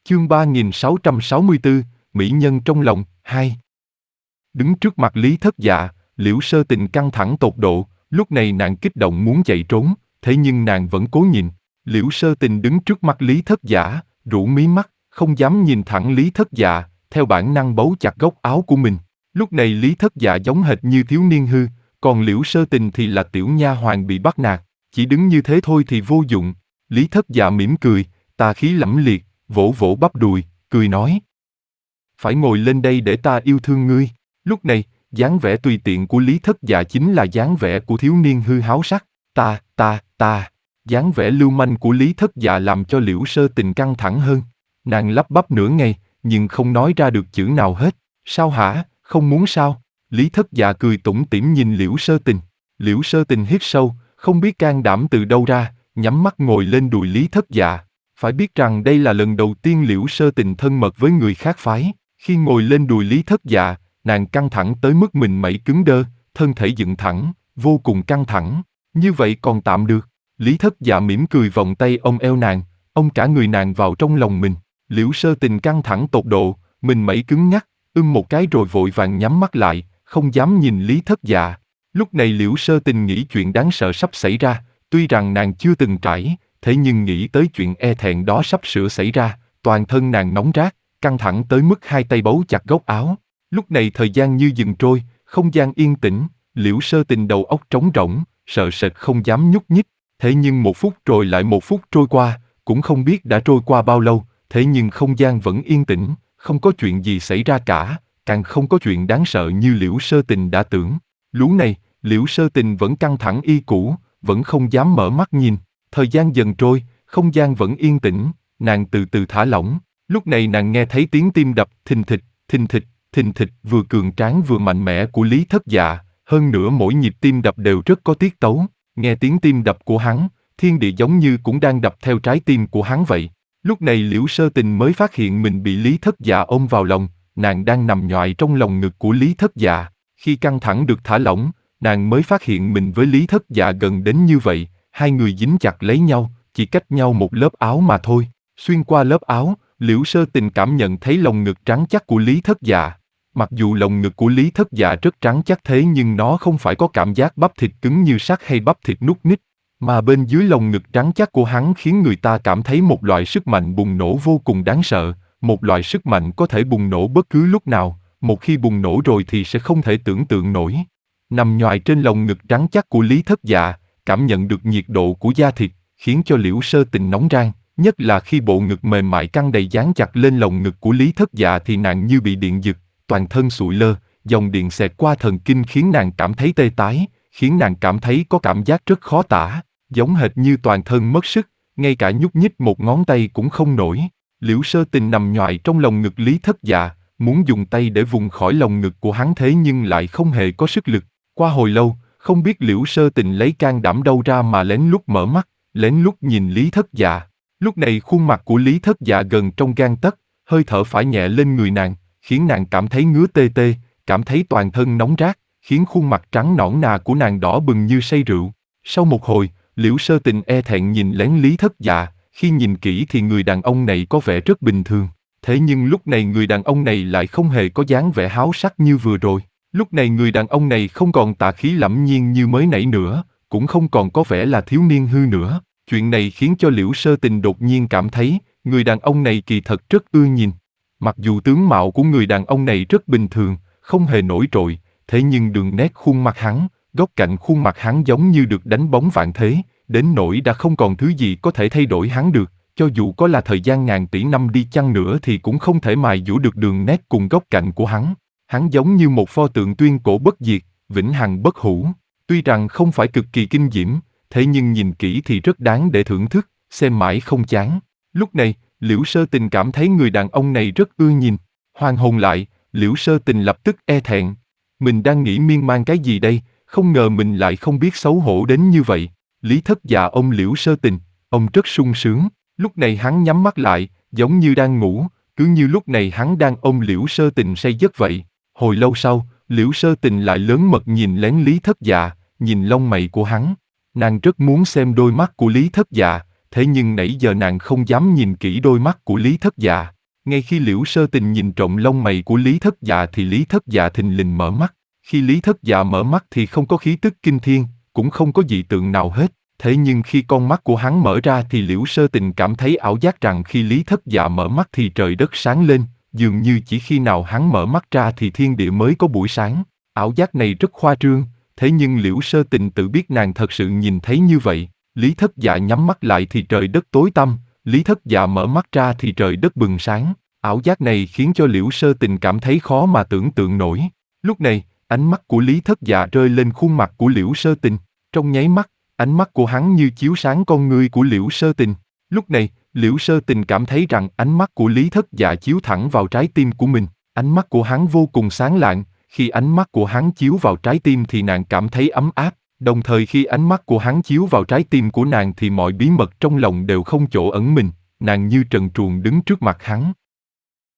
Chương 3664, Mỹ nhân trong lòng, 2. Đứng trước mặt Lý Thất Dạ, Liễu Sơ Tình căng thẳng tột độ, lúc này nàng kích động muốn chạy trốn, thế nhưng nàng vẫn cố nhìn. Liễu Sơ Tình đứng trước mặt Lý Thất Dạ, rũ mí mắt, không dám nhìn thẳng Lý Thất Dạ, theo bản năng bấu chặt góc áo của mình. Lúc này Lý Thất Dạ giống hệt như thiếu niên hư, còn Liễu Sơ Tình thì là tiểu nha hoàn bị bắt nạt, chỉ đứng như thế thôi thì vô dụng. Lý Thất Dạ mỉm cười, tà khí lẫm liệt, vỗ vỗ bắp đùi, cười nói: phải ngồi lên đây để ta yêu thương ngươi. Lúc này, dáng vẻ tùy tiện của Lý Thất Dạ chính là dáng vẻ của thiếu niên hư háo sắc. Ta. Dáng vẻ lưu manh của Lý Thất Dạ làm cho Liễu Sơ Tình căng thẳng hơn. Nàng lắp bắp nửa ngày, nhưng không nói ra được chữ nào hết. Sao hả, không muốn sao? Lý Thất Dạ cười tủm tỉm nhìn Liễu Sơ Tình. Liễu Sơ Tình hít sâu, không biết can đảm từ đâu ra, nhắm mắt ngồi lên đùi Lý Thất Dạ. Phải biết rằng đây là lần đầu tiên Liễu Sơ Tình thân mật với người khác phái. Khi ngồi lên đùi Lý Thất Dạ, nàng căng thẳng tới mức mình mẩy cứng đơ, thân thể dựng thẳng, vô cùng căng thẳng. Như vậy còn tạm được. Lý Thất Dạ mỉm cười vòng tay ôm eo nàng, ôm cả người nàng vào trong lòng mình. Liễu Sơ Tình căng thẳng tột độ, mình mẩy cứng nhắc, một cái rồi vội vàng nhắm mắt lại, không dám nhìn Lý Thất Dạ. Lúc này Liễu Sơ Tình nghĩ chuyện đáng sợ sắp xảy ra, tuy rằng nàng chưa từng trải, thế nhưng nghĩ tới chuyện e thẹn đó sắp sửa xảy ra, toàn thân nàng nóng rát, căng thẳng tới mức hai tay bấu chặt góc áo. Lúc này thời gian như dừng trôi, không gian yên tĩnh, Liễu Sơ Tình đầu óc trống rỗng, sợ sệt không dám nhúc nhích. Thế nhưng một phút rồi lại một phút trôi qua, cũng không biết đã trôi qua bao lâu, thế nhưng không gian vẫn yên tĩnh, không có chuyện gì xảy ra cả, càng không có chuyện đáng sợ như Liễu Sơ Tình đã tưởng. Lúc này, Liễu Sơ Tình vẫn căng thẳng y cũ, vẫn không dám mở mắt nhìn. Thời gian dần trôi, không gian vẫn yên tĩnh, nàng từ từ thả lỏng. Lúc này nàng nghe thấy tiếng tim đập thình thịch, vừa cường tráng vừa mạnh mẽ của Lý Thất Dạ, hơn nữa mỗi nhịp tim đập đều rất có tiết tấu. Nghe tiếng tim đập của hắn, thiên địa giống như cũng đang đập theo trái tim của hắn vậy. Lúc này Liễu Sơ Tình mới phát hiện mình bị Lý Thất Dạ ôm vào lòng, nàng đang nằm nhoài trong lòng ngực của Lý Thất Dạ. Khi căng thẳng được thả lỏng, nàng mới phát hiện mình với Lý Thất Dạ gần đến như vậy, hai người dính chặt lấy nhau, chỉ cách nhau một lớp áo mà thôi. Xuyên qua lớp áo, Liễu Sơ Tình cảm nhận thấy lồng ngực trắng chắc của Lý Thất Dạ. Mặc dù lồng ngực của Lý Thất Dạ rất trắng chắc thế nhưng nó không phải có cảm giác bắp thịt cứng như sắt hay bắp thịt nút nít, mà bên dưới lồng ngực trắng chắc của hắn khiến người ta cảm thấy một loại sức mạnh bùng nổ vô cùng đáng sợ, một loại sức mạnh có thể bùng nổ bất cứ lúc nào, một khi bùng nổ rồi thì sẽ không thể tưởng tượng nổi. Nằm nhoài trên lồng ngực trắng chắc của Lý Thất Dạ, cảm nhận được nhiệt độ của da thịt, khiến cho Liễu Sơ Tình nóng ran, nhất là khi bộ ngực mềm mại căng đầy dán chặt lên lồng ngực của Lý Thất Dạ thì nàng như bị điện giật, toàn thân sụi lơ, dòng điện xẹt qua thần kinh khiến nàng cảm thấy tê tái, khiến nàng cảm thấy có cảm giác rất khó tả, giống hệt như toàn thân mất sức, ngay cả nhúc nhích một ngón tay cũng không nổi. Liễu Sơ Tình nằm nhoài trong lồng ngực Lý Thất Dạ, muốn dùng tay để vùng khỏi lồng ngực của hắn thế nhưng lại không hề có sức lực. Qua hồi lâu, không biết Liễu Sơ Tình lấy can đảm đâu ra mà lén lút mở mắt, lén lút nhìn Lý Thất Dạ. Lúc này khuôn mặt của Lý Thất Dạ gần trong gang tấc, hơi thở phả nhẹ lên người nàng, khiến nàng cảm thấy ngứa tê tê, cảm thấy toàn thân nóng rát, khiến khuôn mặt trắng nõn nà của nàng đỏ bừng như say rượu. Sau một hồi, Liễu Sơ Tình e thẹn nhìn lén Lý Thất Dạ, khi nhìn kỹ thì người đàn ông này có vẻ rất bình thường. Thế nhưng lúc này người đàn ông này lại không hề có dáng vẻ háo sắc như vừa rồi. Lúc này người đàn ông này không còn tà khí lẫm nhiên như mới nãy nữa, cũng không còn có vẻ là thiếu niên hư nữa. Chuyện này khiến cho Liễu Sơ Tình đột nhiên cảm thấy, người đàn ông này kỳ thật rất ưa nhìn. Mặc dù tướng mạo của người đàn ông này rất bình thường, không hề nổi trội, thế nhưng đường nét khuôn mặt hắn, góc cạnh khuôn mặt hắn giống như được đánh bóng vạn thế, đến nỗi đã không còn thứ gì có thể thay đổi hắn được, cho dù có là thời gian ngàn tỷ năm đi chăng nữa thì cũng không thể mài giũa được đường nét cùng góc cạnh của hắn. Hắn giống như một pho tượng tuyên cổ bất diệt, vĩnh hằng bất hủ. Tuy rằng không phải cực kỳ kinh diễm, thế nhưng nhìn kỹ thì rất đáng để thưởng thức, xem mãi không chán. Lúc này, Liễu Sơ Tình cảm thấy người đàn ông này rất ưa nhìn. Hoàn hồn lại, Liễu Sơ Tình lập tức e thẹn. Mình đang nghĩ miên man cái gì đây, không ngờ mình lại không biết xấu hổ đến như vậy. Lý Thất Dạ ôm Liễu Sơ Tình, ông rất sung sướng. Lúc này hắn nhắm mắt lại, giống như đang ngủ, cứ như lúc này hắn đang ôm Liễu Sơ Tình say giấc vậy. Hồi lâu sau, Liễu Sơ Tình lại lớn mật nhìn lén Lý Thất Dạ, nhìn lông mày của hắn. Nàng rất muốn xem đôi mắt của Lý Thất Dạ, thế nhưng nãy giờ nàng không dám nhìn kỹ đôi mắt của Lý Thất Dạ. Ngay khi Liễu Sơ Tình nhìn trộm lông mày của Lý Thất Dạ thì Lý Thất Dạ thình lình mở mắt. Khi Lý Thất Dạ mở mắt thì không có khí tức kinh thiên, cũng không có dị tượng nào hết. Thế nhưng khi con mắt của hắn mở ra thì Liễu Sơ Tình cảm thấy ảo giác rằng khi Lý Thất Dạ mở mắt thì trời đất sáng lên, dường như chỉ khi nào hắn mở mắt ra thì thiên địa mới có buổi sáng. Ảo giác này rất khoa trương, thế nhưng Liễu Sơ Tình tự biết nàng thật sự nhìn thấy như vậy. Lý Thất Dạ nhắm mắt lại thì trời đất tối tăm, Lý Thất Dạ mở mắt ra thì trời đất bừng sáng. Ảo giác này khiến cho Liễu Sơ Tình cảm thấy khó mà tưởng tượng nổi. Lúc này, ánh mắt của Lý Thất Dạ rơi lên khuôn mặt của Liễu Sơ Tình. Trong nháy mắt, ánh mắt của hắn như chiếu sáng con ngươi của Liễu Sơ Tình. Lúc này, Liễu Sơ Tình cảm thấy rằng ánh mắt của Lý Thất Dạ chiếu thẳng vào trái tim của mình. Ánh mắt của hắn vô cùng sáng lạng, khi ánh mắt của hắn chiếu vào trái tim thì nàng cảm thấy ấm áp. Đồng thời khi ánh mắt của hắn chiếu vào trái tim của nàng thì mọi bí mật trong lòng đều không chỗ ẩn mình, nàng như trần truồng đứng trước mặt hắn.